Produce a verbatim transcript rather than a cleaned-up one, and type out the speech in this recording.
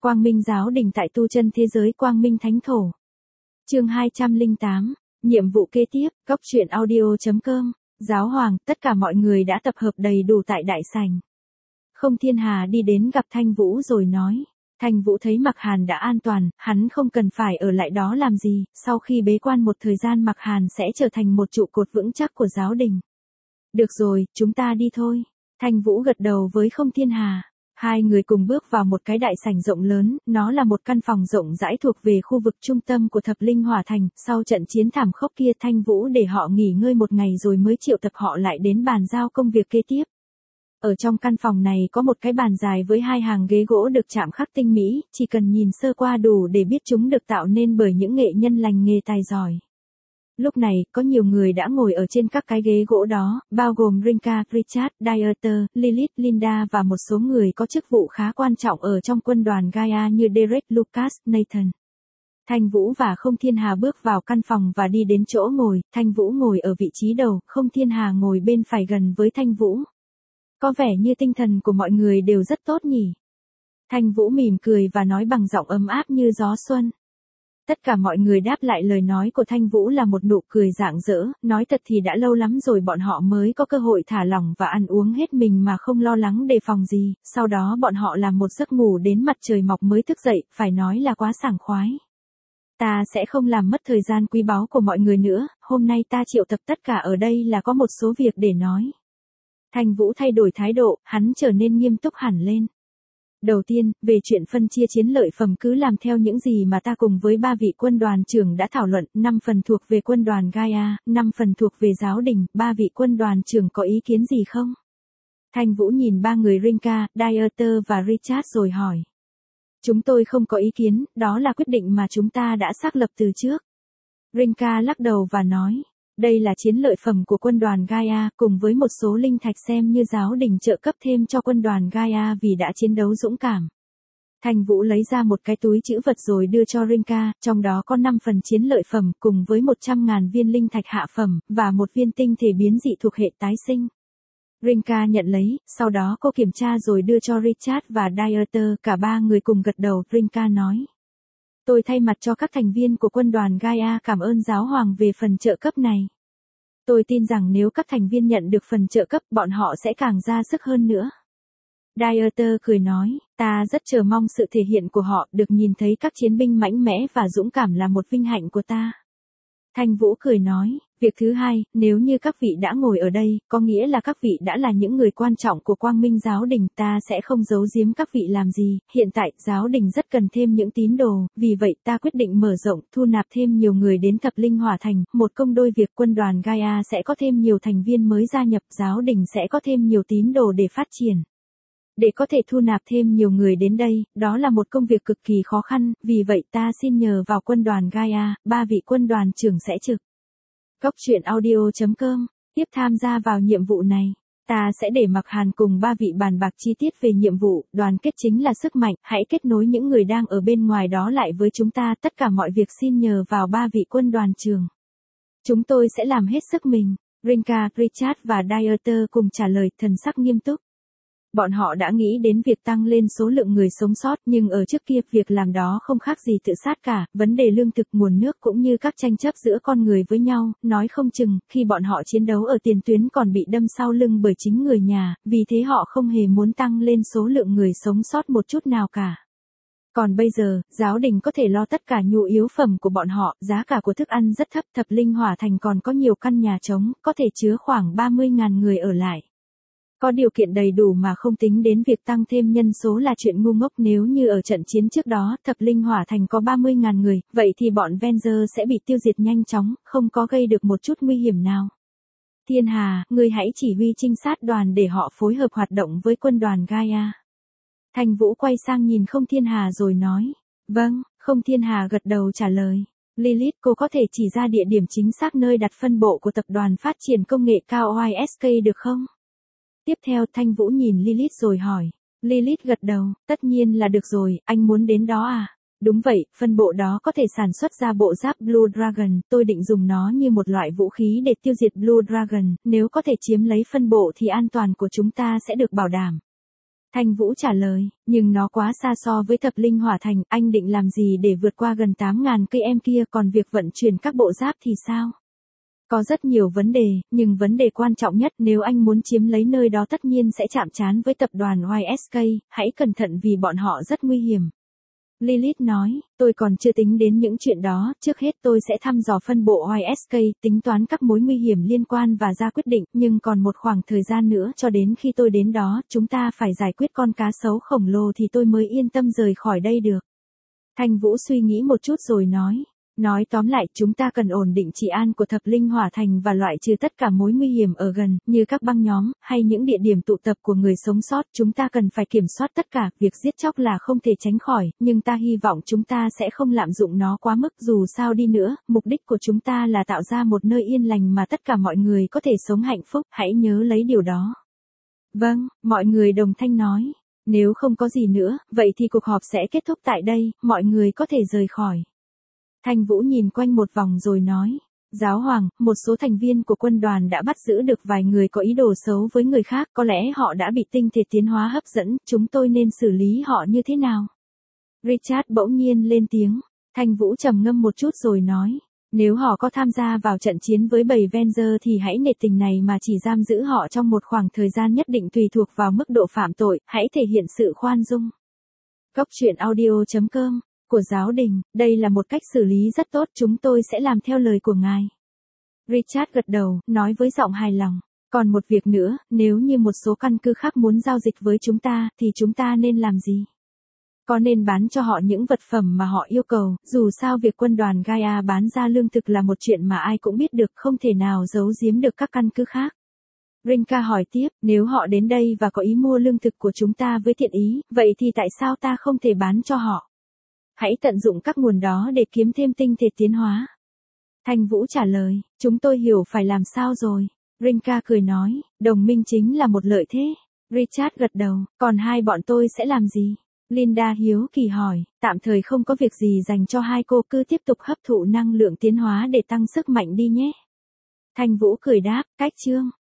Quang Minh giáo đình tại tu chân thế giới Quang Minh Thánh Thổ. Chương hai trăm lẻ tám, nhiệm vụ kế tiếp, góc truyện audio chấm com. Giáo hoàng, tất cả mọi người đã tập hợp đầy đủ tại đại sảnh. Không Thiên Hà đi đến gặp Thanh Vũ rồi nói. Thanh Vũ thấy Mạc Hàn đã an toàn, hắn không cần phải ở lại đó làm gì, sau khi bế quan một thời gian Mạc Hàn sẽ trở thành một trụ cột vững chắc của giáo đình. Được rồi, chúng ta đi thôi. Thanh Vũ gật đầu với Không Thiên Hà. Hai người cùng bước vào một cái đại sảnh rộng lớn, nó là một căn phòng rộng rãi thuộc về khu vực trung tâm của Thập Linh Hỏa Thành. Sau trận chiến thảm khốc kia Thanh Vũ để họ nghỉ ngơi một ngày rồi mới triệu tập họ lại đến bàn giao công việc kế tiếp. Ở trong căn phòng này có một cái bàn dài với hai hàng ghế gỗ được chạm khắc tinh mỹ, chỉ cần nhìn sơ qua đủ để biết chúng được tạo nên bởi những nghệ nhân lành nghề tài giỏi. Lúc này, có nhiều người đã ngồi ở trên các cái ghế gỗ đó, bao gồm Rinka, Richard, Dieter, Lilith, Linda và một số người có chức vụ khá quan trọng ở trong quân đoàn Gaia như Derek, Lucas, Nathan. Thanh Vũ và Không Thiên Hà bước vào căn phòng và đi đến chỗ ngồi, Thanh Vũ ngồi ở vị trí đầu, Không Thiên Hà ngồi bên phải gần với Thanh Vũ. Có vẻ như tinh thần của mọi người đều rất tốt nhỉ. Thanh Vũ mỉm cười và nói bằng giọng ấm áp như gió xuân. Tất cả mọi người đáp lại lời nói của Thanh Vũ là một nụ cười rạng rỡ, nói thật thì đã lâu lắm rồi bọn họ mới có cơ hội thả lỏng và ăn uống hết mình mà không lo lắng đề phòng gì, sau đó bọn họ làm một giấc ngủ đến mặt trời mọc mới thức dậy, phải nói là quá sảng khoái. Ta sẽ không làm mất thời gian quý báu của mọi người nữa, hôm nay ta triệu tập tất cả ở đây là có một số việc để nói. Thanh Vũ thay đổi thái độ, hắn trở nên nghiêm túc hẳn lên. Đầu tiên, về chuyện phân chia chiến lợi phẩm cứ làm theo những gì mà ta cùng với ba vị quân đoàn trưởng đã thảo luận, năm phần thuộc về quân đoàn Gaia, năm phần thuộc về giáo đình, ba vị quân đoàn trưởng có ý kiến gì không? Thanh Vũ nhìn ba người Rinka, Dieter và Richard rồi hỏi. Chúng tôi không có ý kiến, đó là quyết định mà chúng ta đã xác lập từ trước. Rinka lắc đầu và nói. Đây là chiến lợi phẩm của quân đoàn Gaia, cùng với một số linh thạch xem như giáo đình trợ cấp thêm cho quân đoàn Gaia vì đã chiến đấu dũng cảm. Thanh Vũ lấy ra một cái túi trữ vật rồi đưa cho Rinka, trong đó có năm phần chiến lợi phẩm cùng với một trăm ngàn viên linh thạch hạ phẩm, và một viên tinh thể biến dị thuộc hệ tái sinh. Rinka nhận lấy, sau đó cô kiểm tra rồi đưa cho Richard và Dieter, cả ba người cùng gật đầu. Rinka nói. Tôi thay mặt cho các thành viên của quân đoàn Gaia cảm ơn giáo hoàng về phần trợ cấp này. Tôi tin rằng nếu các thành viên nhận được phần trợ cấp bọn họ sẽ càng ra sức hơn nữa. Dieter cười nói, ta rất chờ mong sự thể hiện của họ, được nhìn thấy các chiến binh mạnh mẽ và dũng cảm là một vinh hạnh của ta. Thanh Vũ cười nói, việc thứ hai, nếu như các vị đã ngồi ở đây, có nghĩa là các vị đã là những người quan trọng của Quang Minh giáo đình, ta sẽ không giấu giếm các vị làm gì, hiện tại, giáo đình rất cần thêm những tín đồ, vì vậy ta quyết định mở rộng, thu nạp thêm nhiều người đến Thập Linh Hỏa Thành, một công đôi việc quân đoàn Gaia sẽ có thêm nhiều thành viên mới gia nhập, giáo đình sẽ có thêm nhiều tín đồ để phát triển. Để có thể thu nạp thêm nhiều người đến đây, đó là một công việc cực kỳ khó khăn, vì vậy ta xin nhờ vào quân đoàn Gaia, ba vị quân đoàn trưởng sẽ trực. Góc truyện audio chấm com, tiếp tham gia vào nhiệm vụ này. Ta sẽ để Mạc Hàn cùng ba vị bàn bạc chi tiết về nhiệm vụ, đoàn kết chính là sức mạnh, hãy kết nối những người đang ở bên ngoài đó lại với chúng ta, tất cả mọi việc xin nhờ vào ba vị quân đoàn trưởng. Chúng tôi sẽ làm hết sức mình. Rinka, Richard và Dieter cùng trả lời, thần sắc nghiêm túc. Bọn họ đã nghĩ đến việc tăng lên số lượng người sống sót, nhưng ở trước kia, việc làm đó không khác gì tự sát cả, vấn đề lương thực, nguồn nước cũng như các tranh chấp giữa con người với nhau, nói không chừng, khi bọn họ chiến đấu ở tiền tuyến còn bị đâm sau lưng bởi chính người nhà, vì thế họ không hề muốn tăng lên số lượng người sống sót một chút nào cả. Còn bây giờ, giáo đình có thể lo tất cả nhu yếu phẩm của bọn họ, giá cả của thức ăn rất thấp, Thập Linh Hỏa Thành còn có nhiều căn nhà trống, có thể chứa khoảng ba mươi nghìn người ở lại. Có điều kiện đầy đủ mà không tính đến việc tăng thêm nhân số là chuyện ngu ngốc, nếu như ở trận chiến trước đó, Thập Linh Hỏa Thành có ba mươi nghìn người, vậy thì bọn Venger sẽ bị tiêu diệt nhanh chóng, không có gây được một chút nguy hiểm nào. Thiên Hà, ngươi hãy chỉ huy trinh sát đoàn để họ phối hợp hoạt động với quân đoàn Gaia. Thanh Vũ quay sang nhìn Không Thiên Hà rồi nói. Vâng, Không Thiên Hà gật đầu trả lời. Lilith, cô có thể chỉ ra địa điểm chính xác nơi đặt phân bộ của tập đoàn phát triển công nghệ cao o i ét ca được không? Tiếp theo Thanh Vũ nhìn Lilith rồi hỏi. Lilith gật đầu, tất nhiên là được rồi, anh muốn đến đó à? Đúng vậy, phân bộ đó có thể sản xuất ra bộ giáp Blue Dragon, tôi định dùng nó như một loại vũ khí để tiêu diệt Blue Dragon, nếu có thể chiếm lấy phân bộ thì an toàn của chúng ta sẽ được bảo đảm. Thanh Vũ trả lời, nhưng nó quá xa so với thập linh hỏa thành, anh định làm gì để vượt qua gần tám ngàn cây em kia, còn việc vận chuyển các bộ giáp thì sao? Có rất nhiều vấn đề, nhưng vấn đề quan trọng nhất nếu anh muốn chiếm lấy nơi đó tất nhiên sẽ chạm trán với tập đoàn Y S K, hãy cẩn thận vì bọn họ rất nguy hiểm. Lilith nói, tôi còn chưa tính đến những chuyện đó, trước hết tôi sẽ thăm dò phân bộ Y S K, tính toán các mối nguy hiểm liên quan và ra quyết định, nhưng còn một khoảng thời gian nữa cho đến khi tôi đến đó, chúng ta phải giải quyết con cá sấu khổng lồ thì tôi mới yên tâm rời khỏi đây được. Thanh Vũ suy nghĩ một chút rồi nói. Nói tóm lại, chúng ta cần ổn định trị an của thập linh hỏa thành và loại trừ tất cả mối nguy hiểm ở gần, như các băng nhóm, hay những địa điểm tụ tập của người sống sót. Chúng ta cần phải kiểm soát tất cả, việc giết chóc là không thể tránh khỏi, nhưng ta hy vọng chúng ta sẽ không lạm dụng nó quá mức. Dù sao đi nữa, mục đích của chúng ta là tạo ra một nơi yên lành mà tất cả mọi người có thể sống hạnh phúc, hãy nhớ lấy điều đó. Vâng, mọi người đồng thanh nói. Nếu không có gì nữa, vậy thì cuộc họp sẽ kết thúc tại đây, mọi người có thể rời khỏi. Thanh Vũ nhìn quanh một vòng rồi nói, Giáo hoàng, một số thành viên của quân đoàn đã bắt giữ được vài người có ý đồ xấu với người khác, có lẽ họ đã bị tinh thể tiến hóa hấp dẫn, chúng tôi nên xử lý họ như thế nào? Richard bỗng nhiên lên tiếng, Thanh Vũ trầm ngâm một chút rồi nói, nếu họ có tham gia vào trận chiến với bầy Venger thì hãy nể tình này mà chỉ giam giữ họ trong một khoảng thời gian nhất định tùy thuộc vào mức độ phạm tội, hãy thể hiện sự khoan dung. Cốc truyện audio chấm com của giáo đình, đây là một cách xử lý rất tốt, chúng tôi sẽ làm theo lời của ngài. Richard gật đầu, nói với giọng hài lòng. Còn một việc nữa, nếu như một số căn cứ khác muốn giao dịch với chúng ta, thì chúng ta nên làm gì? Có nên bán cho họ những vật phẩm mà họ yêu cầu, dù sao việc quân đoàn Gaia bán ra lương thực là một chuyện mà ai cũng biết được, không thể nào giấu giếm được các căn cứ khác. Rinka hỏi tiếp, nếu họ đến đây và có ý mua lương thực của chúng ta với thiện ý, vậy thì tại sao ta không thể bán cho họ? Hãy tận dụng các nguồn đó để kiếm thêm tinh thể tiến hóa. Thanh Vũ trả lời, chúng tôi hiểu phải làm sao rồi. Rinka cười nói, đồng minh chính là một lợi thế. Richard gật đầu, còn hai bọn tôi sẽ làm gì? Linda hiếu kỳ hỏi, tạm thời không có việc gì dành cho hai cô, cứ tiếp tục hấp thụ năng lượng tiến hóa để tăng sức mạnh đi nhé. Thanh Vũ cười đáp, cách chương.